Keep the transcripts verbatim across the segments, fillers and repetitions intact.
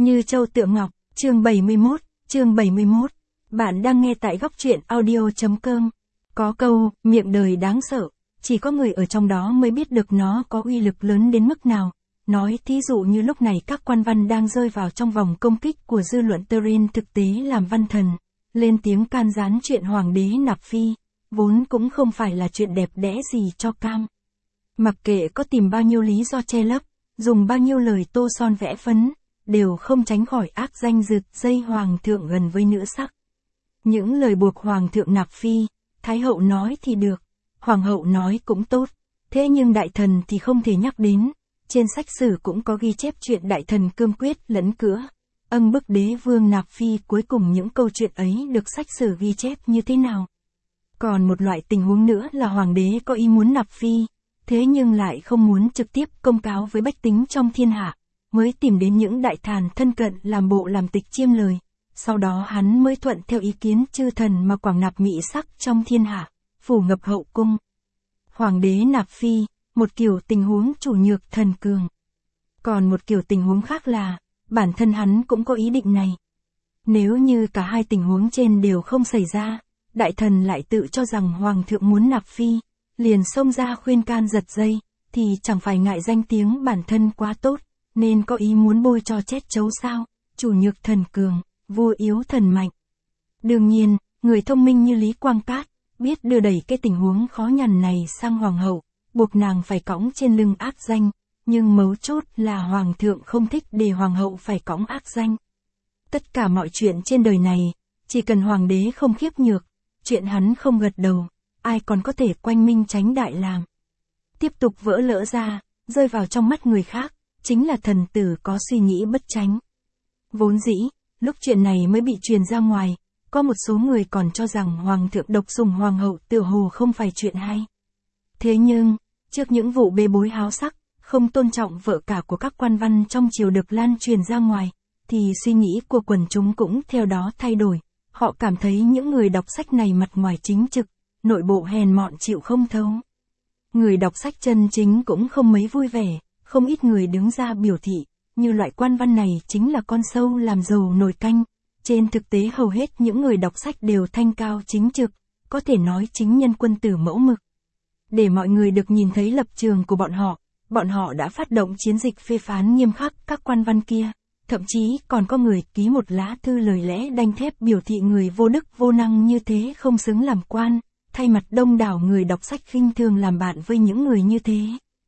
Như châu tượng ngọc, chương bảy mươi mốt, chương bảy mươi mốt. Bạn đang nghe tại góc truyện audio.com. Có câu, miệng đời đáng sợ, chỉ có người ở trong đó mới biết được nó có uy lực lớn đến mức nào. Nói thí dụ như lúc này các quan văn đang rơi vào trong vòng công kích của dư luận Turin thực tế làm văn thần, lên tiếng can gián chuyện hoàng đế nạp phi, vốn cũng không phải là chuyện đẹp đẽ gì cho cam. Mặc kệ có tìm bao nhiêu lý do che lấp, dùng bao nhiêu lời tô son vẽ phấn, đều không tránh khỏi ác danh rực dây hoàng thượng gần với nữ sắc. Những lời buộc hoàng thượng nạp phi, thái hậu nói thì được, hoàng hậu nói cũng tốt, thế nhưng đại thần thì không thể nhắc đến. Trên sách sử cũng có ghi chép chuyện đại thần cương quyết lẫn cữa, âng bức đế vương nạp phi, cuối cùng những câu chuyện ấy được sách sử ghi chép như thế nào. Còn một loại tình huống nữa là hoàng đế có ý muốn nạp phi, thế nhưng lại không muốn trực tiếp công cáo với bách tính trong thiên hạ, mới tìm đến những đại thần thân cận làm bộ làm tịch chiêm lời, sau đó hắn mới thuận theo ý kiến chư thần mà quảng nạp mỹ sắc trong thiên hạ, phủ ngập hậu cung. Hoàng đế nạp phi, một kiểu tình huống chủ nhược thần cường. Còn một kiểu tình huống khác là, bản thân hắn cũng có ý định này. Nếu như cả hai tình huống trên đều không xảy ra, đại thần lại tự cho rằng hoàng thượng muốn nạp phi, liền xông ra khuyên can giật dây, thì chẳng phải ngại danh tiếng bản thân quá tốt, nên có ý muốn bôi cho chết chấu sao, chủ nhược thần cường, vua yếu thần mạnh. Đương nhiên, người thông minh như Lý Quang Cát, biết đưa đẩy cái tình huống khó nhằn này sang hoàng hậu, buộc nàng phải cõng trên lưng ác danh, nhưng mấu chốt là hoàng thượng không thích để hoàng hậu phải cõng ác danh. Tất cả mọi chuyện trên đời này, chỉ cần hoàng đế không khiếp nhược, chuyện hắn không gật đầu, ai còn có thể quanh minh tránh đại làm. Tiếp tục vỡ lỡ ra, rơi vào trong mắt người khác, chính là thần tử có suy nghĩ bất chánh. Vốn dĩ, lúc chuyện này mới bị truyền ra ngoài, có một số người còn cho rằng hoàng thượng độc sủng hoàng hậu tựa hồ không phải chuyện hay. Thế nhưng, trước những vụ bê bối háo sắc, không tôn trọng vợ cả của các quan văn trong triều được lan truyền ra ngoài, thì suy nghĩ của quần chúng cũng theo đó thay đổi. Họ cảm thấy những người đọc sách này mặt ngoài chính trực, nội bộ hèn mọn chịu không thấu. Người đọc sách chân chính cũng không mấy vui vẻ, không ít người đứng ra biểu thị, như loại quan văn này chính là con sâu làm dầu nồi canh. Trên thực tế hầu hết những người đọc sách đều thanh cao chính trực, có thể nói chính nhân quân tử mẫu mực. Để mọi người được nhìn thấy lập trường của bọn họ, bọn họ đã phát động chiến dịch phê phán nghiêm khắc các quan văn kia, thậm chí còn có người ký một lá thư lời lẽ đanh thép biểu thị người vô đức vô năng như thế không xứng làm quan, thay mặt đông đảo người đọc sách khinh thường làm bạn với những người như thế.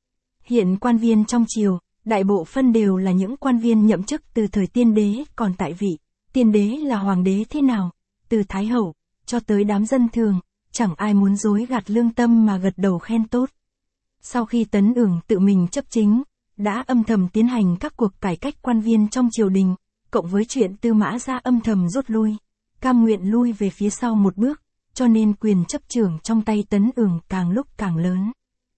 Hiện quan viên trong triều, đại bộ phân đều là những quan viên nhậm chức từ thời tiên đế, còn tại vị, tiên đế là hoàng đế thế nào, từ thái hậu, cho tới đám dân thường, chẳng ai muốn dối gạt lương tâm mà gật đầu khen tốt. Sau khi Tấn Ưởng tự mình chấp chính, đã âm thầm tiến hành các cuộc cải cách quan viên trong triều đình, cộng với chuyện Tư Mã Gia âm thầm rút lui, cam nguyện lui về phía sau một bước, cho nên quyền chấp trưởng trong tay Tấn Ưởng càng lúc càng lớn.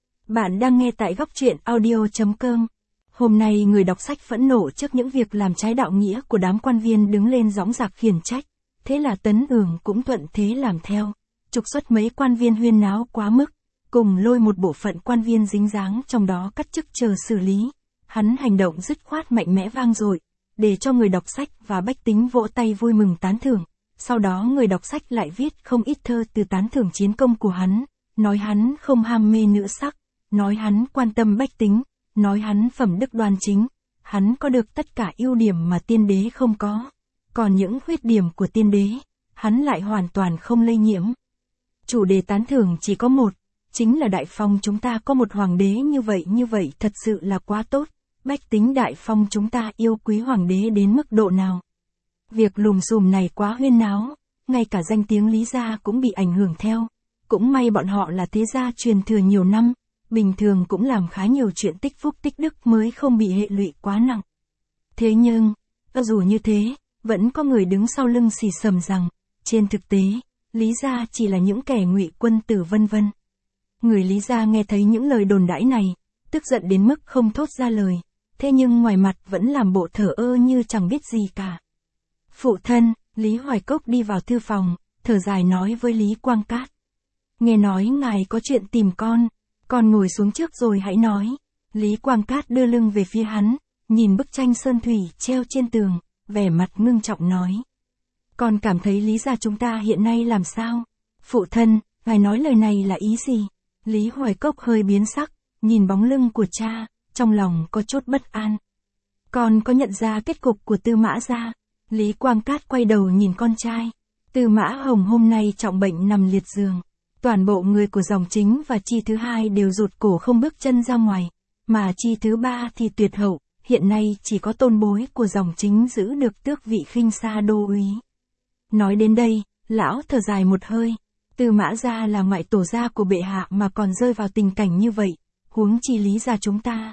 Bạn đang nghe tại góc truyện audio.com. Hôm nay người đọc sách phẫn nộ trước những việc làm trái đạo nghĩa của đám quan viên đứng lên gióng giạc khiển trách, thế là Tấn Ưởng cũng thuận thế làm theo, trục xuất mấy quan viên huyên náo quá mức, cùng lôi một bộ phận quan viên dính dáng trong đó cắt chức chờ xử lý. Hắn hành động dứt khoát mạnh mẽ vang dội, để cho người đọc sách và bách tính vỗ tay vui mừng tán thưởng. Sau đó người đọc sách lại viết không ít thơ từ tán thưởng chiến công của hắn, nói hắn không ham mê nữ sắc, nói hắn quan tâm bách tính, nói hắn phẩm đức đoan chính, hắn có được tất cả ưu điểm mà tiên đế không có, còn những khuyết điểm của tiên đế, hắn lại hoàn toàn không lây nhiễm. Chủ đề tán thưởng chỉ có một, chính là Đại Phong chúng ta có một hoàng đế như vậy như vậy thật sự là quá tốt, bách tính Đại Phong chúng ta yêu quý hoàng đế đến mức độ nào. Việc lùm xùm này quá huyên náo, ngay cả danh tiếng Lý gia cũng bị ảnh hưởng theo, cũng may bọn họ là thế gia truyền thừa nhiều năm, bình thường cũng làm khá nhiều chuyện tích phúc tích đức mới không bị hệ lụy quá nặng. Thế nhưng, cho dù như thế, vẫn có người đứng sau lưng xì xầm rằng, trên thực tế, Lý gia chỉ là những kẻ ngụy quân tử vân vân. Người Lý gia nghe thấy những lời đồn đãi này, tức giận đến mức không thốt ra lời, thế nhưng ngoài mặt vẫn làm bộ thờ ơ như chẳng biết gì cả. Phụ thân, Lý Hoài Cốc đi vào thư phòng, thở dài nói với Lý Quang Cát. Nghe nói ngài có chuyện tìm con, con ngồi xuống trước rồi hãy nói. Lý Quang Cát đưa lưng về phía hắn, nhìn bức tranh sơn thủy treo trên tường, vẻ mặt ngưng trọng nói. Con cảm thấy Lý gia chúng ta hiện nay làm sao? Phụ thân, ngài nói lời này là ý gì? Lý Hoài Cốc hơi biến sắc, nhìn bóng lưng của cha, trong lòng có chút bất an. Con có nhận ra kết cục của Tư Mã gia? Lý Quang Cát quay đầu nhìn con trai. Tư Mã Hồng hôm nay trọng bệnh nằm liệt giường. Toàn bộ người của dòng chính và chi thứ hai đều rụt cổ không bước chân ra ngoài, mà chi thứ ba thì tuyệt hậu, hiện nay chỉ có tôn bối của dòng chính giữ được tước vị khinh sa đô úy. Nói đến đây, lão thở dài một hơi. Tư Mã gia là ngoại tổ gia của bệ hạ mà còn rơi vào tình cảnh như vậy, huống chi Lý gia chúng ta.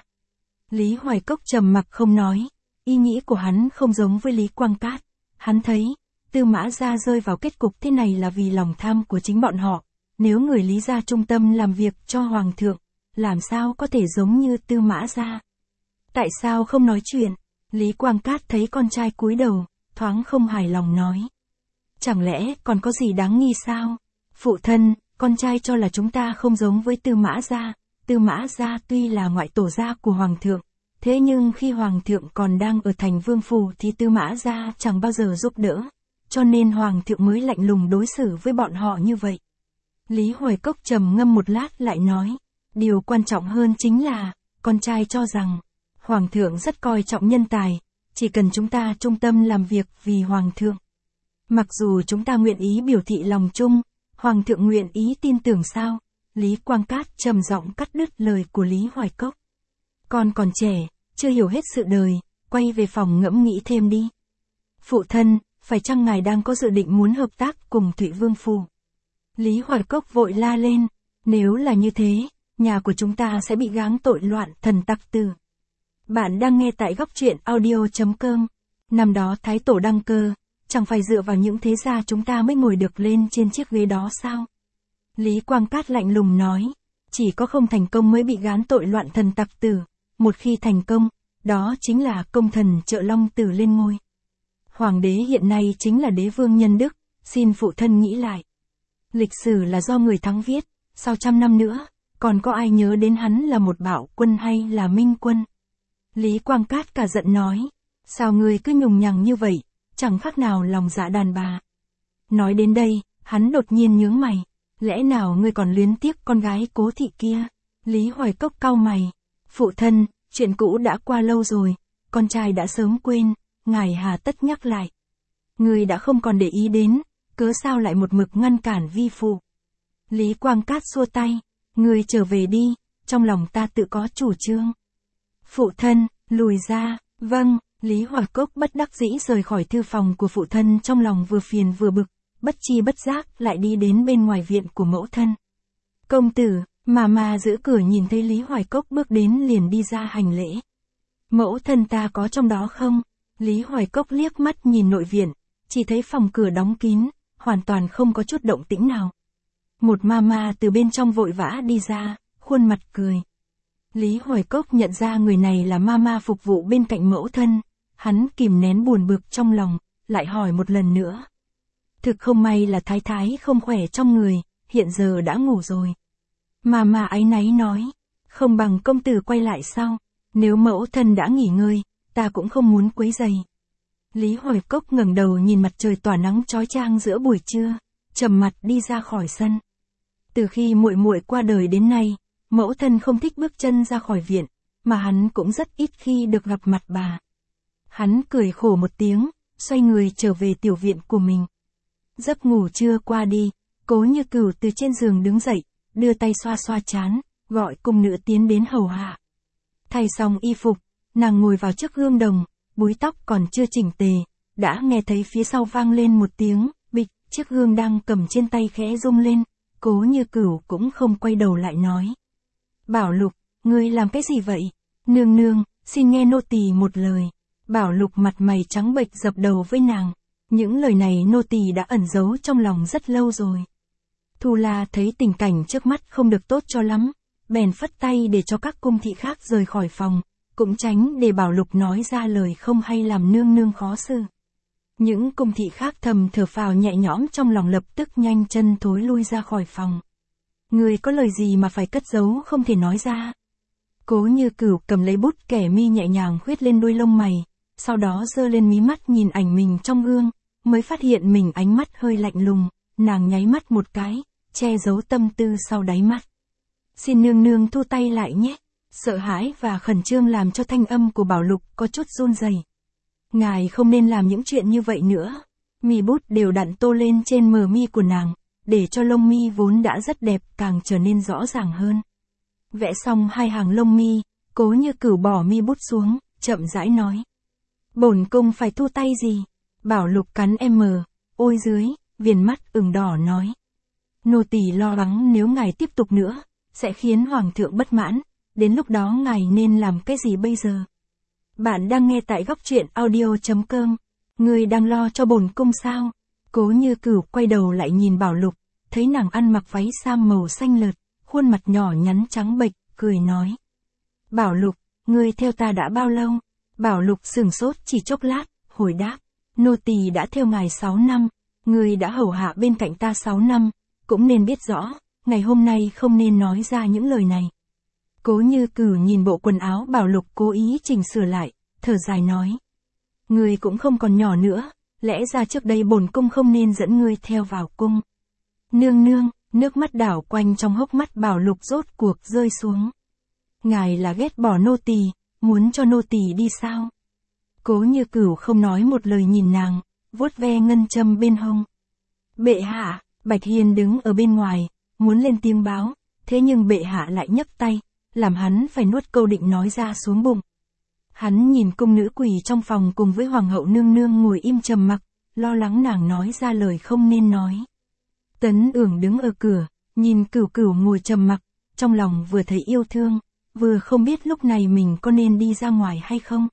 Lý Hoài Cốc trầm mặc không nói, ý nghĩ của hắn không giống với Lý Quang Cát. Hắn thấy, Tư Mã gia rơi vào kết cục thế này là vì lòng tham của chính bọn họ. Nếu người Lý gia trung tâm làm việc cho Hoàng thượng, làm sao có thể giống như Tư Mã gia? Tại sao không nói chuyện? Lý Quang Cát thấy con trai cúi đầu, thoáng không hài lòng nói. Chẳng lẽ còn có gì đáng nghi sao? Phụ thân, con trai cho là chúng ta không giống với Tư Mã gia. Tư Mã gia tuy là ngoại tổ gia của Hoàng thượng, thế nhưng khi Hoàng thượng còn đang ở thành Vương Phủ thì Tư Mã gia chẳng bao giờ giúp đỡ, cho nên Hoàng thượng mới lạnh lùng đối xử với bọn họ như vậy. Lý Hoài Cốc trầm ngâm một lát lại nói, điều quan trọng hơn chính là, con trai cho rằng, Hoàng thượng rất coi trọng nhân tài, chỉ cần chúng ta trung tâm làm việc vì Hoàng thượng. Mặc dù chúng ta nguyện ý biểu thị lòng chung, Hoàng thượng nguyện ý tin tưởng sao? Lý Quang Cát trầm giọng cắt đứt lời của Lý Hoài Cốc. Con còn trẻ, chưa hiểu hết sự đời, quay về phòng ngẫm nghĩ thêm đi. Phụ thân, phải chăng ngài đang có dự định muốn hợp tác cùng Thụy Vương Phủ? Lý Hoài Cốc vội la lên, nếu là như thế, nhà của chúng ta sẽ bị gáng tội loạn thần tặc tử. Bạn đang nghe tại góc truyện audio chấm com. Năm đó Thái Tổ đăng cơ, chẳng phải dựa vào những thế gia chúng ta mới ngồi được lên trên chiếc ghế đó sao? Lý Quang Cát lạnh lùng nói, chỉ có không thành công mới bị gán tội loạn thần tặc tử, một khi thành công, đó chính là công thần trợ Long Tử lên ngôi. Hoàng đế hiện nay chính là đế vương nhân đức, xin phụ thân nghĩ lại. Lịch sử là do người thắng viết, sau trăm năm nữa, còn có ai nhớ đến hắn là một bạo quân hay là minh quân? Lý Quang Cát cả giận nói, sao ngươi cứ nhùng nhằng như vậy, chẳng khác nào lòng dạ đàn bà. Nói đến đây, hắn đột nhiên nhướng mày, lẽ nào ngươi còn luyến tiếc con gái Cố thị kia? Lý Hoài Cốc cau mày, phụ thân, chuyện cũ đã qua lâu rồi, con trai đã sớm quên, ngài hà tất nhắc lại. Ngươi đã không còn để ý đến, cớ sao lại một mực ngăn cản vi phụ? Lý Quang Cát xua tay, ngươi trở về đi, trong lòng ta tự có chủ trương. Phụ thân, lùi ra, vâng. Lý Hoài Cốc bất đắc dĩ rời khỏi thư phòng của phụ thân, trong lòng vừa phiền vừa bực, bất chi bất giác lại đi đến bên ngoài viện của mẫu thân. Công tử, mà mà giữ cửa nhìn thấy Lý Hoài Cốc bước đến liền đi ra hành lễ. Mẫu thân ta có trong đó không? Lý Hoài Cốc liếc mắt nhìn nội viện, chỉ thấy phòng cửa đóng kín, hoàn toàn không có chút động tĩnh nào. Một ma ma từ bên trong vội vã đi ra, khuôn mặt cười. Lý Hoài Cốc nhận ra người này là ma ma phục vụ bên cạnh mẫu thân. Hắn kìm nén buồn bực trong lòng, lại hỏi một lần nữa. Thực không may là thái thái không khỏe trong người, hiện giờ đã ngủ rồi. Mà mà áy náy nói, không bằng công tử quay lại sau, nếu mẫu thân đã nghỉ ngơi, ta cũng không muốn quấy rầy. Lý Hoài Cốc ngẩng đầu nhìn mặt trời tỏa nắng chói chang giữa buổi trưa, trầm mặt đi ra khỏi sân. Từ khi muội muội qua đời đến nay, mẫu thân không thích bước chân ra khỏi viện, mà hắn cũng rất ít khi được gặp mặt bà. Hắn cười khổ một tiếng, xoay người trở về tiểu viện của mình. Giấc ngủ trưa qua đi, Cố Như Cửu từ trên giường đứng dậy, đưa tay xoa xoa trán, gọi cung nữ tiến đến hầu hạ. Thay xong y phục, nàng ngồi vào trước gương đồng, búi tóc còn chưa chỉnh tề, đã nghe thấy phía sau vang lên một tiếng, bịch, chiếc gương đang cầm trên tay khẽ rung lên, Cố Như Cửu cũng không quay đầu lại nói. Bảo Lục, ngươi làm cái gì vậy? Nương nương, xin nghe nô tỳ một lời. Bảo Lục mặt mày trắng bệch dập đầu với nàng. Những lời này nô tỳ đã ẩn giấu trong lòng rất lâu rồi. Thu La thấy tình cảnh trước mắt không được tốt cho lắm, bèn phất tay để cho các cung thị khác rời khỏi phòng, cũng tránh để Bảo Lục nói ra lời không hay làm nương nương khó xử. Những cung thị khác thầm thở phào nhẹ nhõm trong lòng, lập tức nhanh chân thối lui ra khỏi phòng. Người có lời gì mà phải cất giấu không thể nói ra? Cố Như Cửu cầm lấy bút kẻ mi nhẹ nhàng khuyết lên đuôi lông mày, sau đó giơ lên mí mắt nhìn ảnh mình trong gương, mới phát hiện mình ánh mắt hơi lạnh lùng, nàng nháy mắt một cái, che giấu tâm tư sau đáy mắt. Xin nương nương thu tay lại nhé. Sợ hãi và khẩn trương làm cho thanh âm của Bảo Lục có chút run rẩy. Ngài không nên làm những chuyện như vậy nữa. Mi bút đều đặn tô lên trên mờ mi của nàng, để cho lông mi vốn đã rất đẹp càng trở nên rõ ràng hơn. Vẽ xong hai hàng lông mi, Cố Như Cửu bỏ mi bút xuống, chậm rãi nói. Bổn cung phải thu tay gì? Bảo Lục cắn em mờ, ôi dưới, viền mắt ửng đỏ nói. Nô tỳ lo lắng nếu ngài tiếp tục nữa, sẽ khiến hoàng thượng bất mãn, đến lúc đó ngài nên làm cái gì bây giờ? Bạn đang nghe tại góc truyện audio chấm com. Người đang lo cho bổn cung sao? Cố Như Cửu quay đầu lại nhìn Bảo Lục, thấy nàng ăn mặc váy sam màu xanh lợt, khuôn mặt nhỏ nhắn trắng bệch, cười nói. Bảo Lục, ngươi theo ta đã bao lâu? Bảo Lục sửng sốt chỉ chốc lát, hồi đáp. Nô tỳ đã theo ngài sáu năm, ngươi đã hầu hạ bên cạnh ta sáu năm, cũng nên biết rõ, ngày hôm nay không nên nói ra những lời này. Cố Như Cửu nhìn bộ quần áo Bảo Lục cố ý chỉnh sửa lại, thở dài nói. Ngươi cũng không còn nhỏ nữa, lẽ ra trước đây bổn cung không nên dẫn ngươi theo vào cung. Nương nương, nước mắt đảo quanh trong hốc mắt Bảo Lục rốt cuộc rơi xuống. Ngài là ghét bỏ nô tỳ, muốn cho nô tỳ đi sao? Cố Như Cửu không nói một lời nhìn nàng, vuốt ve ngân châm bên hông. Bệ hạ, Bạch Hiên đứng ở bên ngoài, muốn lên tiếng báo, thế nhưng bệ hạ lại nhấc tay, làm hắn phải nuốt câu định nói ra xuống bụng. Hắn nhìn cung nữ quỳ trong phòng cùng với hoàng hậu nương nương ngồi im trầm mặc, lo lắng nàng nói ra lời không nên nói. Tấn Ưởng đứng ở cửa, nhìn Cửu Cửu ngồi trầm mặc, trong lòng vừa thấy yêu thương, vừa không biết lúc này mình có nên đi ra ngoài hay không.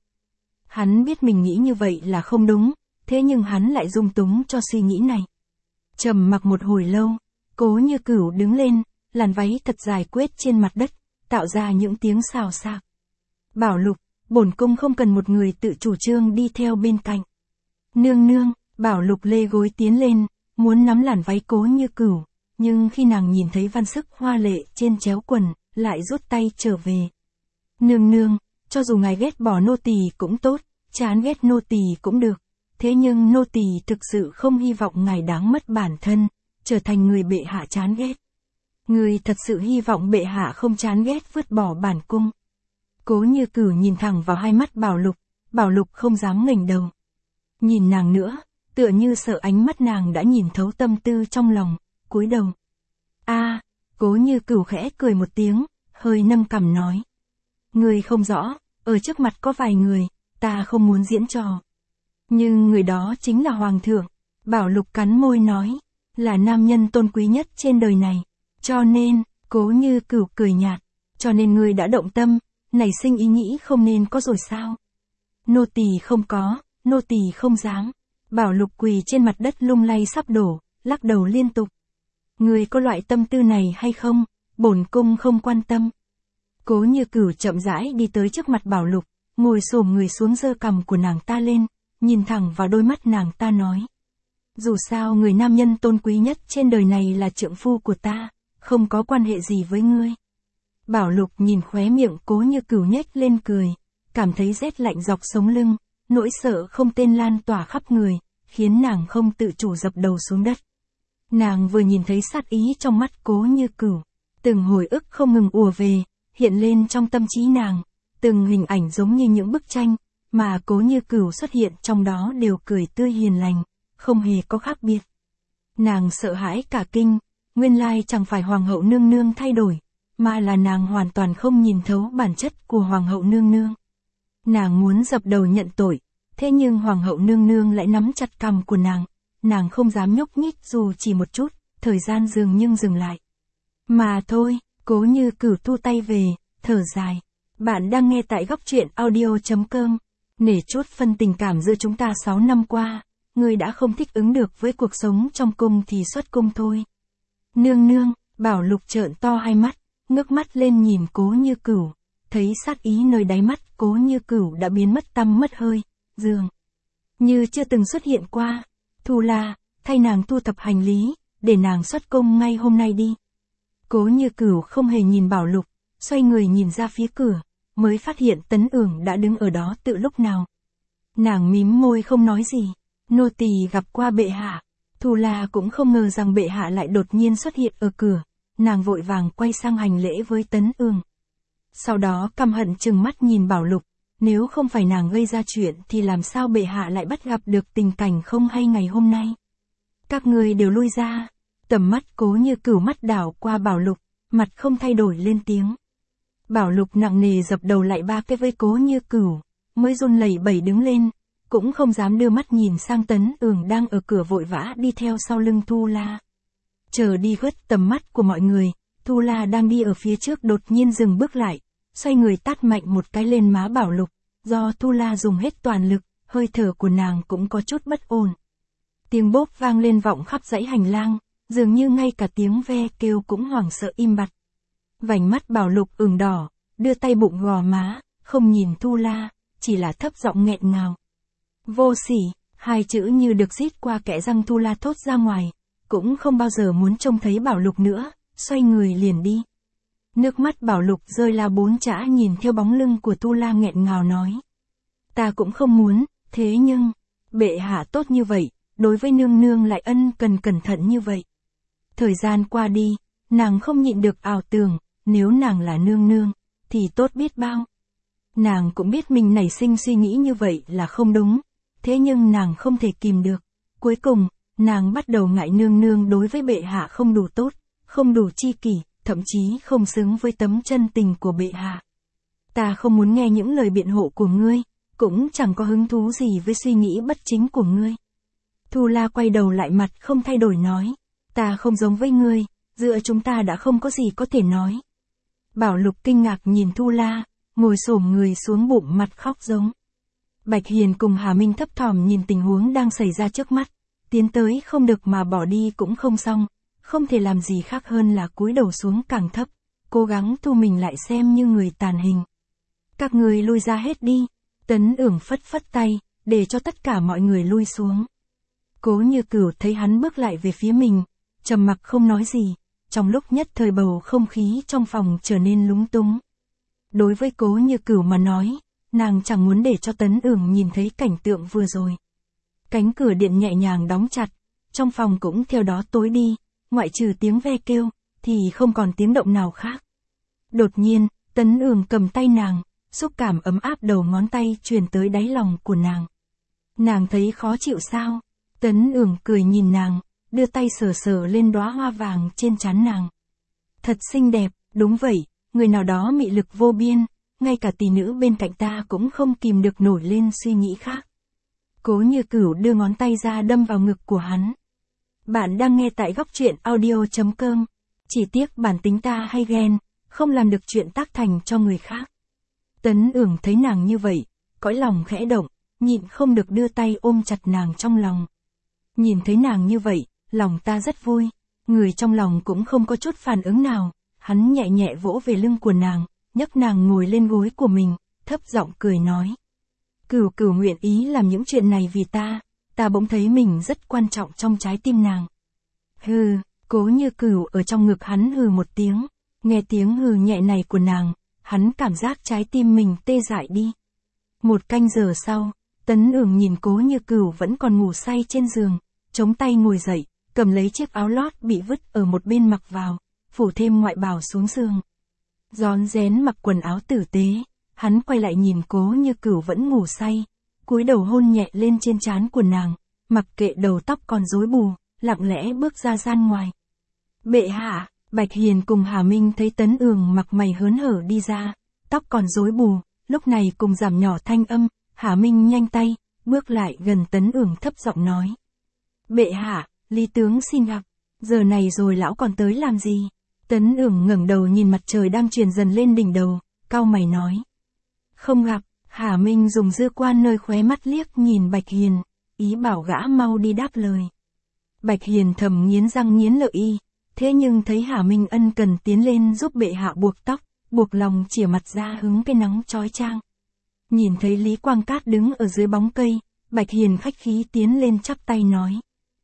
Hắn biết mình nghĩ như vậy là không đúng, thế nhưng hắn lại dung túng cho suy nghĩ này. Trầm mặc một hồi lâu, Cố Như Cửu đứng lên, làn váy thật dài quét trên mặt đất, tạo ra những tiếng xào xạc. Bảo Lục, bổn cung không cần một người tự chủ trương đi theo bên cạnh. Nương nương, Bảo Lục lê gối tiến lên, muốn nắm làn váy Cố Như Cửu, nhưng khi nàng nhìn thấy văn sức hoa lệ trên chéo quần, lại rút tay trở về. Nương nương, cho dù ngài ghét bỏ nô tỳ cũng tốt, chán ghét nô tỳ cũng được, thế nhưng nô tỳ thực sự không hy vọng ngài đáng mất bản thân, trở thành người bệ hạ chán ghét. Người thật sự hy vọng bệ hạ không chán ghét vứt bỏ bản cung. Cố Như Cửu nhìn thẳng vào hai mắt Bảo Lục, Bảo Lục không dám ngẩng đầu. Nhìn nàng nữa, tựa như sợ ánh mắt nàng đã nhìn thấu tâm tư trong lòng, cúi đầu. A, à, Cố Như Cửu khẽ cười một tiếng, hơi nâng cằm nói. Người không rõ, ở trước mặt có vài người, ta không muốn diễn trò. Nhưng người đó chính là Hoàng thượng. Bảo Lục cắn môi nói, là nam nhân tôn quý nhất trên đời này. Cho nên, Cố Như Cửu cười nhạt, cho nên ngươi đã động tâm, nảy sinh ý nghĩ không nên có rồi sao? Nô tỳ không có, nô tỳ không dám. Bảo Lục quỳ trên mặt đất lung lay sắp đổ, lắc đầu liên tục. Ngươi có loại tâm tư này hay không? Bổn cung không quan tâm. Cố Như Cửu chậm rãi đi tới trước mặt Bảo Lục, ngồi xổm người xuống giơ cằm của nàng ta lên, nhìn thẳng vào đôi mắt nàng ta nói. Dù sao người nam nhân tôn quý nhất trên đời này là trượng phu của ta, không có quan hệ gì với ngươi. Bảo Lục nhìn khóe miệng Cố Như Cửu nhếch lên cười, cảm thấy rét lạnh dọc sống lưng, nỗi sợ không tên lan tỏa khắp người, khiến nàng không tự chủ dập đầu xuống đất. Nàng vừa nhìn thấy sát ý trong mắt Cố Như Cửu, từng hồi ức không ngừng ùa về, hiện lên trong tâm trí nàng, từng hình ảnh giống như những bức tranh, mà Cố Như Cửu xuất hiện trong đó đều cười tươi hiền lành, không hề có khác biệt. Nàng sợ hãi cả kinh, nguyên lai chẳng phải Hoàng hậu nương nương thay đổi, mà là nàng hoàn toàn không nhìn thấu bản chất của Hoàng hậu nương nương. Nàng muốn dập đầu nhận tội, thế nhưng Hoàng hậu nương nương lại nắm chặt cằm của nàng, nàng không dám nhúc nhích dù chỉ một chút, thời gian dường nhưng dừng lại. Mà thôi, Cố Như Cửu thu tay về, thở dài. Bạn đang nghe tại góc truyện audio chấm com. Nể chút phân tình cảm giữa chúng ta sáu năm qua, ngươi đã không thích ứng được với cuộc sống trong cung thì xuất cung thôi. Nương nương, Bảo Lục trợn to hai mắt, ngước mắt lên nhìn Cố Như Cửu, thấy sát ý nơi đáy mắt Cố Như Cửu đã biến mất tăm mất hơi, dường như chưa từng xuất hiện qua. Thu La, thay nàng thu thập hành lý, để nàng xuất cung ngay hôm nay đi. Cố Như Cửu không hề nhìn Bảo Lục, xoay người nhìn ra phía cửa, mới phát hiện Tấn Ưởng đã đứng ở đó từ lúc nào. Nàng mím môi không nói gì. Nô tỳ gặp qua bệ hạ. Thu La cũng không ngờ rằng bệ hạ lại đột nhiên xuất hiện ở cửa. Nàng vội vàng quay sang hành lễ với Tấn Ương. Sau đó căm hận trừng mắt nhìn Bảo Lục. Nếu không phải nàng gây ra chuyện thì làm sao bệ hạ lại bắt gặp được tình cảnh không hay ngày hôm nay. Các người đều lui ra. Tầm mắt Cố Như Cửu mắt đảo qua Bảo Lục, mặt không thay đổi lên tiếng. Bảo Lục nặng nề dập đầu lại ba cái với Cố Như Cửu, mới run lẩy bẩy đứng lên, cũng không dám đưa mắt nhìn sang Tấn Ương đang ở cửa vội vã đi theo sau lưng Thu La. Chờ đi khuất tầm mắt của mọi người, Thu La đang đi ở phía trước đột nhiên dừng bước lại, xoay người tát mạnh một cái lên má Bảo Lục, do Thu La dùng hết toàn lực, hơi thở của nàng cũng có chút bất ổn. Tiếng bốp vang lên vọng khắp dãy hành lang, dường như ngay cả tiếng ve kêu cũng hoảng sợ im bặt. Vành mắt Bảo Lục ửng đỏ, đưa tay bụng gò má, không nhìn Thu La, chỉ là thấp giọng nghẹn ngào. Vô sỉ, hai chữ như được rít qua kẽ răng Thu La thốt ra ngoài, cũng không bao giờ muốn trông thấy Bảo Lục nữa, xoay người liền đi. Nước mắt Bảo Lục rơi la bốn chã nhìn theo bóng lưng của Thu La nghẹn ngào nói. Ta cũng không muốn, thế nhưng, bệ hạ tốt như vậy, đối với nương nương lại ân cần cẩn thận như vậy. Thời gian qua đi, nàng không nhịn được ảo tưởng, nếu nàng là nương nương, thì tốt biết bao. Nàng cũng biết mình nảy sinh suy nghĩ như vậy là không đúng, thế nhưng nàng không thể kìm được. Cuối cùng, nàng bắt đầu ngại nương nương đối với bệ hạ không đủ tốt, không đủ chi kỷ, thậm chí không xứng với tấm chân tình của bệ hạ. Ta không muốn nghe những lời biện hộ của ngươi, cũng chẳng có hứng thú gì với suy nghĩ bất chính của ngươi. Thu La quay đầu lại mặt không thay đổi nói, ta không giống với ngươi, giữa chúng ta đã không có gì có thể nói. Bảo Lục kinh ngạc nhìn Thu La, ngồi xổm người xuống bụng mặt khóc giống. Bạch Hiền cùng Hà Minh thấp thỏm nhìn tình huống đang xảy ra trước mắt, tiến tới không được mà bỏ đi cũng không xong, không thể làm gì khác hơn là cúi đầu xuống càng thấp, cố gắng thu mình lại xem như người tàn hình. Các người lui ra hết đi. Tấn Ưởng phất phất tay, để cho tất cả mọi người lui xuống. Cố Như Cửu thấy hắn bước lại về phía mình, trầm mặc không nói gì, trong lúc nhất thời bầu không khí trong phòng trở nên lúng túng. Đối với Cố Như Cửu mà nói, nàng chẳng muốn để cho Tấn Ưởng nhìn thấy cảnh tượng vừa rồi. Cánh cửa điện nhẹ nhàng đóng chặt, trong phòng cũng theo đó tối đi, ngoại trừ tiếng ve kêu, thì không còn tiếng động nào khác. Đột nhiên, Tấn Ưởng cầm tay nàng, xúc cảm ấm áp đầu ngón tay truyền tới đáy lòng của nàng. Nàng thấy khó chịu sao? Tấn Ưởng cười nhìn nàng, đưa tay sờ sờ lên đóa hoa vàng trên trán nàng. Thật xinh đẹp, đúng vậy, người nào đó mị lực vô biên, ngay cả tỷ nữ bên cạnh ta cũng không kìm được nổi lên suy nghĩ khác. Cố Như Cửu đưa ngón tay ra đâm vào ngực của hắn. Bạn đang nghe tại góc truyện audio chấm com. Chỉ tiếc bản tính ta hay ghen, không làm được chuyện tác thành cho người khác. Tấn Ưởng thấy nàng như vậy, cõi lòng khẽ động, nhịn không được đưa tay ôm chặt nàng trong lòng. Nhìn thấy nàng như vậy, lòng ta rất vui, người trong lòng cũng không có chút phản ứng nào, hắn nhẹ nhẹ vỗ về lưng của nàng, nhấc nàng ngồi lên gối của mình, thấp giọng cười nói. Cửu Cửu nguyện ý làm những chuyện này vì ta, ta bỗng thấy mình rất quan trọng trong trái tim nàng. Hừ, Cố Như Cửu ở trong ngực hắn hừ một tiếng, nghe tiếng hừ nhẹ này của nàng, hắn cảm giác trái tim mình tê dại đi. Một canh giờ sau, Tấn Ưởng nhìn Cố Như Cửu vẫn còn ngủ say trên giường, chống tay ngồi dậy, cầm lấy chiếc áo lót bị vứt ở một bên mặc vào, phủ thêm ngoại bào xuống giường. Rón rén mặc quần áo tử tế, hắn quay lại nhìn Cố Như Cửu vẫn ngủ say, cúi đầu hôn nhẹ lên trên trán của nàng, mặc kệ đầu tóc còn rối bù, lặng lẽ bước ra gian ngoài. Bệ hạ, Bạch Hiền cùng Hà Minh thấy Tấn Ưởng mặc mày hớn hở đi ra, tóc còn rối bù, lúc này cùng giảm nhỏ thanh âm, Hà Minh nhanh tay, bước lại gần Tấn Ưởng thấp giọng nói. Bệ hạ, Lý tướng xin gặp, giờ này rồi lão còn tới làm gì? Tấn Ưởng ngẩng đầu nhìn mặt trời đang truyền dần lên đỉnh đầu, cau mày nói. Không gặp. Hà Minh dùng dư quan nơi khóe mắt liếc nhìn Bạch Hiền, ý bảo gã mau đi đáp lời. Bạch Hiền thầm nghiến răng nghiến lợi y, thế nhưng thấy Hà Minh ân cần tiến lên giúp bệ hạ buộc tóc, buộc lòng chìa mặt ra hứng cái nắng chói chang. Nhìn thấy Lý Quang Cát đứng ở dưới bóng cây, Bạch Hiền khách khí tiến lên chắp tay nói.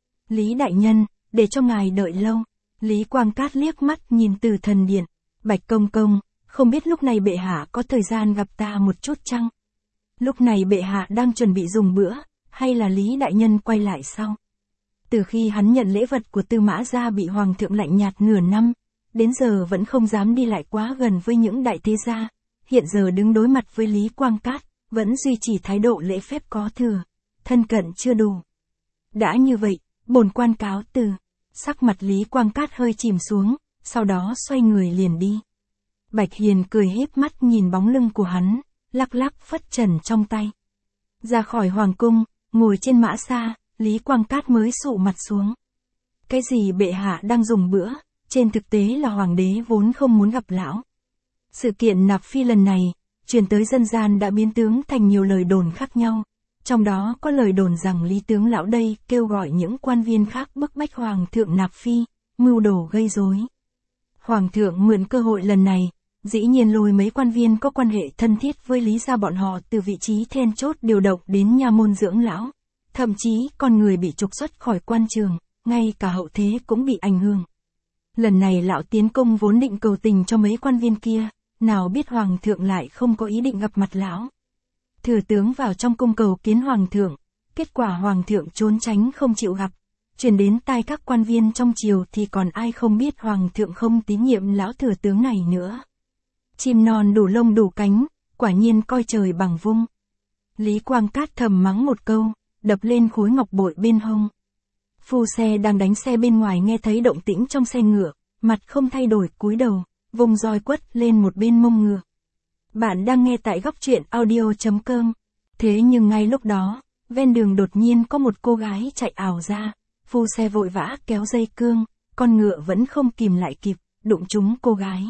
Lý đại nhân, để cho ngài đợi lâu. Lý Quang Cát liếc mắt nhìn Từ Thần Điện, Bạch công công, không biết lúc này bệ hạ có thời gian gặp ta một chút chăng? Lúc này bệ hạ đang chuẩn bị dùng bữa, hay là Lý đại nhân quay lại sau? Từ khi hắn nhận lễ vật của Tư Mã gia bị hoàng thượng lạnh nhạt nửa năm, đến giờ vẫn không dám đi lại quá gần với những đại thế gia, hiện giờ đứng đối mặt với Lý Quang Cát, vẫn duy trì thái độ lễ phép có thừa, thân cận chưa đủ. Đã như vậy, bổn quan cáo từ. Sắc mặt Lý Quang Cát hơi chìm xuống, sau đó xoay người liền đi. Bạch Hiền cười híp mắt nhìn bóng lưng của hắn, lắc lắc phất trần trong tay. Ra khỏi hoàng cung, ngồi trên mã xa, Lý Quang Cát mới sụ mặt xuống. Cái gì bệ hạ đang dùng bữa, trên thực tế là hoàng đế vốn không muốn gặp lão. Sự kiện nạp phi lần này, truyền tới dân gian đã biến tướng thành nhiều lời đồn khác nhau. Trong đó có lời đồn rằng Lý tướng lão đây kêu gọi những quan viên khác bức bách hoàng thượng nạp phi, mưu đồ gây rối. Hoàng thượng mượn cơ hội lần này, dĩ nhiên lôi mấy quan viên có quan hệ thân thiết với Lý gia bọn họ từ vị trí then chốt điều động đến nha môn dưỡng lão. Thậm chí con người bị trục xuất khỏi quan trường, ngay cả hậu thế cũng bị ảnh hưởng. Lần này lão tiến công vốn định cầu tình cho mấy quan viên kia, nào biết hoàng thượng lại không có ý định gặp mặt lão. Thừa tướng vào trong cung cầu kiến hoàng thượng, kết quả hoàng thượng trốn tránh không chịu gặp. Truyền đến tai các quan viên trong triều thì còn ai không biết hoàng thượng không tín nhiệm lão thừa tướng này nữa. Chim non đủ lông đủ cánh, quả nhiên coi trời bằng vung. Lý Quang Cát thầm mắng một câu, đập lên khối ngọc bội bên hông. Phu xe đang đánh xe bên ngoài nghe thấy động tĩnh trong xe ngựa, mặt không thay đổi cúi đầu, vùng roi quất lên một bên mông ngựa. Bạn đang nghe tại góc truyện audio chấm com. Thế nhưng ngay lúc đó, ven đường đột nhiên có một cô gái chạy ảo ra, phu xe vội vã kéo dây cương, con ngựa vẫn không kìm lại kịp, đụng trúng cô gái.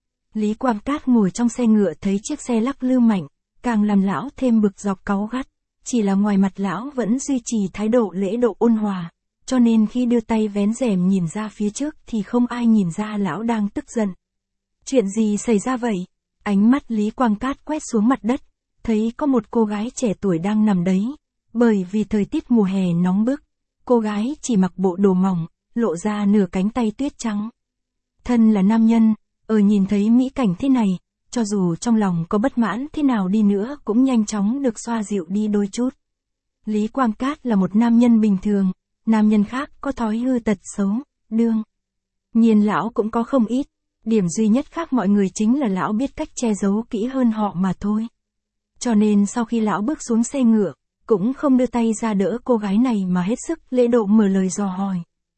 Lý Quang Cát ngồi trong xe ngựa thấy chiếc xe lắc lư mạnh, càng làm lão thêm bực dọc cáu gắt, chỉ là ngoài mặt lão vẫn duy trì thái độ lễ độ ôn hòa, cho nên khi đưa tay vén rèm nhìn ra phía trước thì không ai nhìn ra lão đang tức giận. Chuyện gì xảy ra vậy? Ánh mắt Lý Quang Cát quét xuống mặt đất, thấy có một cô gái trẻ tuổi đang nằm đấy. Bởi vì thời tiết mùa hè nóng bức, cô gái chỉ mặc bộ đồ mỏng, lộ ra nửa cánh tay tuyết trắng. Thân là nam nhân, ở nhìn thấy mỹ cảnh thế này, cho dù trong lòng có bất mãn thế nào đi nữa cũng nhanh chóng được xoa dịu đi đôi chút. Lý Quang Cát là một nam nhân bình thường, nam nhân khác có thói hư tật xấu, đương nhiên lão cũng có không ít. Điểm duy nhất khác mọi người chính là lão biết cách che giấu kỹ hơn họ mà thôi. Cho nên sau khi lão bước xuống xe ngựa, cũng không đưa tay ra đỡ cô gái này mà hết sức lễ độ mở lời dò hỏi.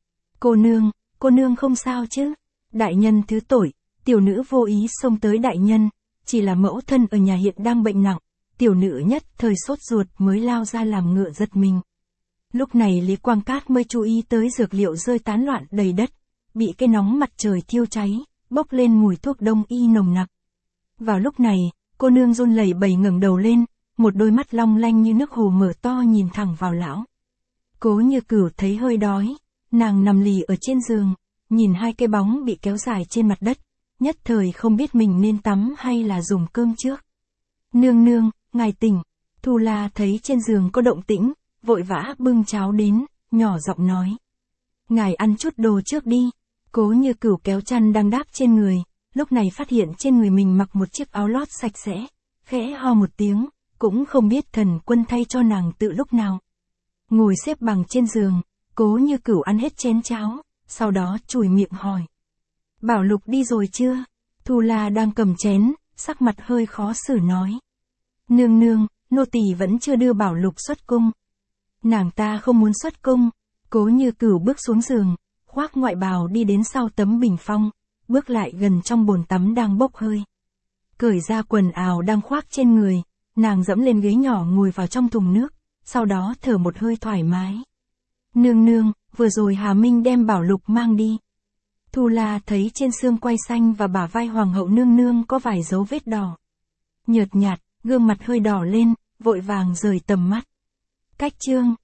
Cô nương, cô nương không sao chứ? Đại nhân thứ tội, tiểu nữ vô ý xông tới đại nhân, chỉ là mẫu thân ở nhà hiện đang bệnh nặng, tiểu nữ nhất thời sốt ruột mới lao ra làm ngựa giật mình. Lúc này Lý Quang Cát mới chú ý tới dược liệu rơi tán loạn đầy đất, bị cái nóng mặt trời thiêu cháy, bốc lên mùi thuốc đông y nồng nặc. Vào lúc này, cô nương run lẩy bẩy ngẩng đầu lên, một đôi mắt long lanh như nước hồ mở to nhìn thẳng vào lão. Cố Như Cửu thấy hơi đói, nàng nằm lì ở trên giường, nhìn hai cái bóng bị kéo dài trên mặt đất, nhất thời không biết mình nên tắm hay là dùng cơm trước. Nương nương, ngài tỉnh. Thu La thấy trên giường có động tĩnh, vội vã bưng cháo đến, nhỏ giọng nói. Ngài ăn chút đồ trước đi. Cố Như Cửu kéo chăn đang đáp trên người, lúc này phát hiện trên người mình mặc một chiếc áo lót sạch sẽ, khẽ ho một tiếng, cũng không biết thần quân thay cho nàng tự lúc nào. Ngồi xếp bằng trên giường, Cố Như Cửu ăn hết chén cháo, sau đó chùi miệng hỏi. Bảo Lục đi rồi chưa? Thu La đang cầm chén, sắc mặt hơi khó xử nói. Nương nương, nô tỳ vẫn chưa đưa Bảo Lục xuất cung. Nàng ta không muốn xuất cung. Cố Như Cửu bước xuống giường, khoác ngoại bào đi đến sau tấm bình phong, bước lại gần trong bồn tắm đang bốc hơi. Cởi ra quần áo đang khoác trên người, nàng dẫm lên ghế nhỏ ngồi vào trong thùng nước, sau đó thở một hơi thoải mái. Nương nương, vừa rồi Hà Minh đem Bảo Lục mang đi. Thu La thấy trên xương quai xanh và bả vai hoàng hậu nương nương có vài dấu vết đỏ. Nhợt nhạt, gương mặt hơi đỏ lên, vội vàng rời tầm mắt. Cách chương